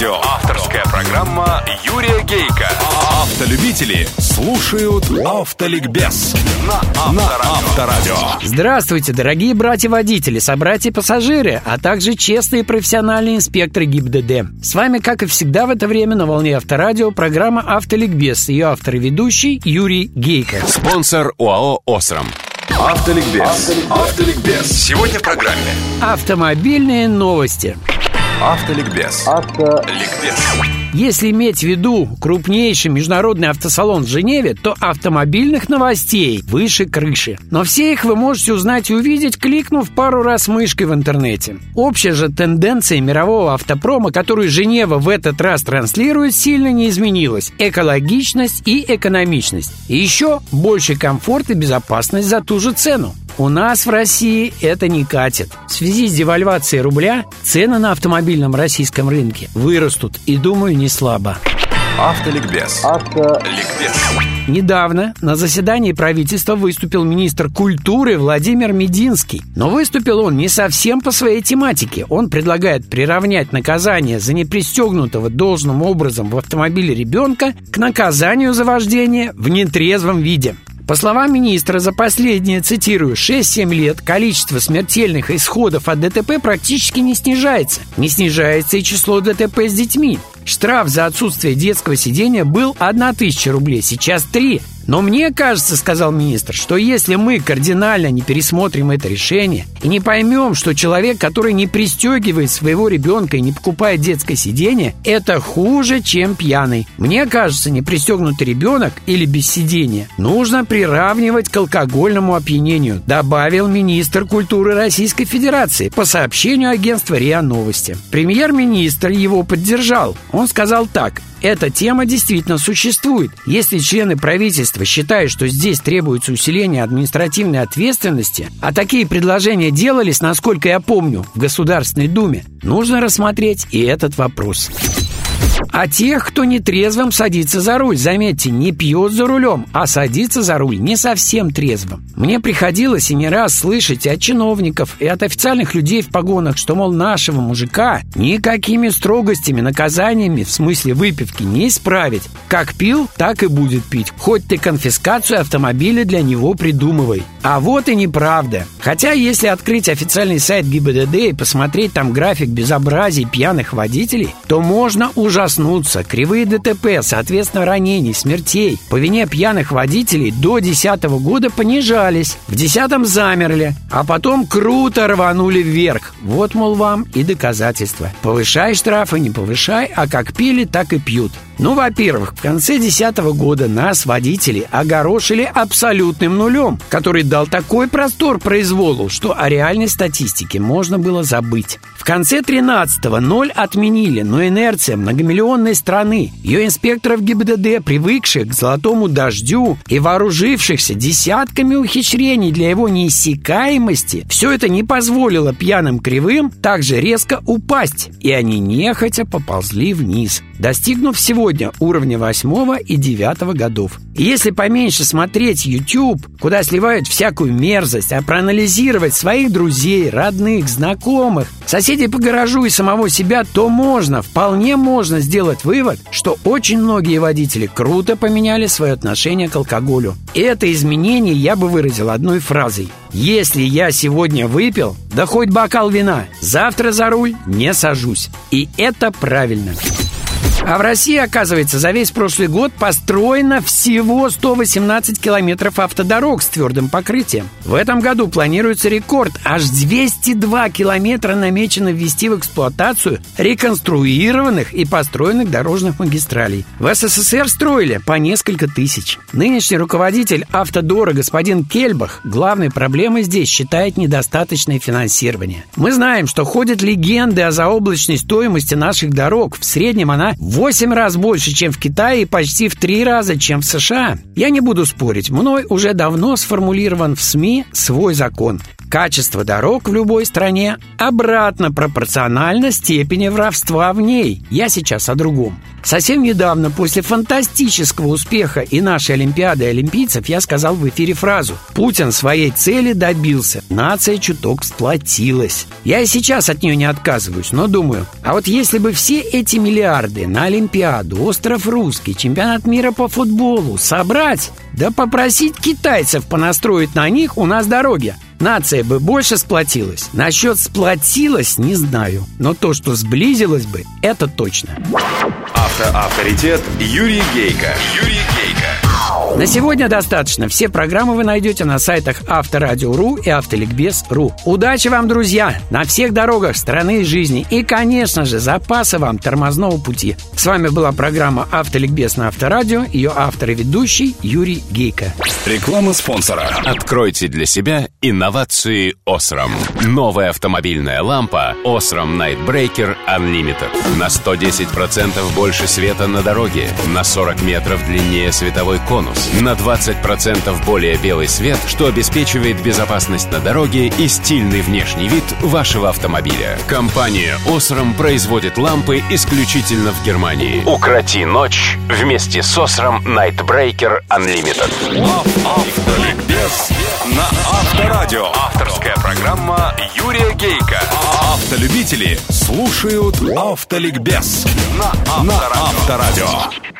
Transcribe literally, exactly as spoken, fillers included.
Авторадио. Авторская программа Юрия Гейка. Автолюбители слушают Автоликбез на Авторадио. Здравствуйте, дорогие братья-водители, собратья-пассажиры, а также честные профессиональные инспекторы ГИБДД. С вами, как и всегда в это время на волне Авторадио, программа Автоликбез. Ее автор и ведущий Юрий Гейка. Спонсор ОАО «Осрам». Автоликбез. Автоликбез. Сегодня в программе Автомобильные новости. Автоликбез. Автоликбез. Если иметь в виду крупнейший международный автосалон в Женеве, то автомобильных новостей выше крыши. Но все их вы можете узнать и увидеть, кликнув пару раз мышкой в интернете. Общая же тенденция мирового автопрома, которую Женева в этот раз транслирует, сильно не изменилась. Экологичность и экономичность. И еще больше комфорт и безопасность за ту же цену. У нас в России это не катит. В связи с девальвацией рубля цены на автомобильном российском рынке вырастут, и, думаю, не слабо. Автоликбез. Автоликбез. Недавно на заседании правительства выступил министр культуры Владимир Мединский. Но выступил он не совсем по своей тематике. Он предлагает приравнять наказание за непристегнутого должным образом в автомобиле ребенка к наказанию за вождение в нетрезвом виде. По словам министра, за последние, цитирую, шесть-семь лет количество смертельных исходов от ДТП практически не снижается. Не снижается и число ДТП с детьми. Штраф за отсутствие детского сидения был одна тысяча рублей, сейчас три. Но мне кажется, сказал министр, что если мы кардинально не пересмотрим это решение и не поймем, что человек, который не пристегивает своего ребенка и не покупает детское сиденье, это хуже, чем пьяный. Мне кажется, непристегнутый ребенок или без сидения нужно приравнивать к алкогольному опьянению, добавил министр культуры Российской Федерации по сообщению агентства РИА Новости. Премьер-министр его поддержал. Он сказал так: эта тема действительно существует. Если члены правительства считают, что здесь требуется усиление административной ответственности, а такие предложения делались, насколько я помню, в Государственной Думе, нужно рассмотреть и этот вопрос. А тех, кто нетрезвым садится за руль, заметьте, не пьет за рулем, а садится за руль не совсем трезвым. Мне приходилось и не раз слышать и от чиновников, и от официальных людей в погонах, что, мол, нашего мужика никакими строгостями, наказаниями в смысле выпивки не исправить. Как пил, так и будет пить. Хоть ты конфискацию автомобиля для него придумывай. А вот и неправда. Хотя, если открыть официальный сайт ГИБДД и посмотреть там график безобразий пьяных водителей, то можно ужаснуться. Кривые ДТП, соответственно, ранений, смертей по вине пьяных водителей до две тысячи десятого года понижались, в две тысячи десятом замерли, а потом круто рванули вверх. Вот, мол, вам и доказательства. Повышай штрафы, не повышай, а как пили, так и пьют. Ну, во-первых, в конце две тысячи десятого года нас, водители, огорошили абсолютным нулем, который дал такой простор произволу, что о реальной статистике можно было забыть. В конце тринадцатого ноль отменили, но инерция многомиллионной страны, ее инспекторов ГИБДД, привыкших к золотому дождю и вооружившихся десятками ухищрений для его неиссякаемости, все это не позволило пьяным кривым так же резко упасть, и они нехотя поползли вниз, достигнув сегодня уровня восьмого и девятого годов. И если поменьше смотреть YouTube, куда сливают всякую мерзость, а проанализировать своих друзей, родных, знакомых, соседей по гаражу и самого себя, то можно, вполне можно сделать вывод, что очень многие водители круто поменяли свое отношение к алкоголю. И это изменение я бы выразил одной фразой: если я сегодня выпил, да хоть бокал вина, завтра за руль не сажусь. И это правильно. А в России, оказывается, за весь прошлый год построено всего сто восемнадцать километров автодорог с твердым покрытием. В этом году планируется рекорд. Аж двести два километра намечено ввести в эксплуатацию реконструированных и построенных дорожных магистралей. В СССР строили по несколько тысяч. Нынешний руководитель Автодора господин Кельбах главной проблемой здесь считает недостаточное финансирование. Мы знаем, что ходят легенды о заоблачной стоимости наших дорог. В среднем она восемь раз больше, чем в Китае, и почти в три раза, чем в США. Я не буду спорить, мной уже давно сформулирован в СМИ свой закон. Качество дорог в любой стране обратно пропорционально степени воровства в ней. Я сейчас о другом. Совсем недавно, после фантастического успеха и нашей Олимпиады и олимпийцев, я сказал в эфире фразу: «Путин своей цели добился, нация чуток сплотилась». Я и сейчас от нее не отказываюсь, но думаю, а вот если бы все эти миллиарды на Олимпиаду, остров Русский, чемпионат мира по футболу собрать, да попросить китайцев понастроить на них у нас дороги, нация бы больше сплотилась. Насчет сплотилась не знаю, но то, что сблизилась бы, это точно. Автоавторитет Юрий Гейко. Юрий Гейко. На сегодня достаточно. Все программы вы найдете на сайтах Авторадио точка ру и Автоликбез точка ру. Удачи вам, друзья, на всех дорогах страны и жизни. И, конечно же, запаса вам тормозного пути. С вами была программа Автоликбез на Авторадио. Ее автор и ведущий Юрий Гейко. Реклама спонсора. Откройте для себя инновации Osram. Новая автомобильная лампа Osram Night Breaker Unlimited. На сто десять процентов больше света на дороге. На сорок метров длиннее световой конус. На двадцать процентов более белый свет, что обеспечивает безопасность на дороге и стильный внешний вид вашего автомобиля. Компания Osram производит лампы исключительно в Германии. Укроти ночь вместе с Osram Night Breaker Unlimited. Автоликбез на Авторадио. Авторская программа Юрия Гейко. Автолюбители слушают Автоликбез на Авторадио.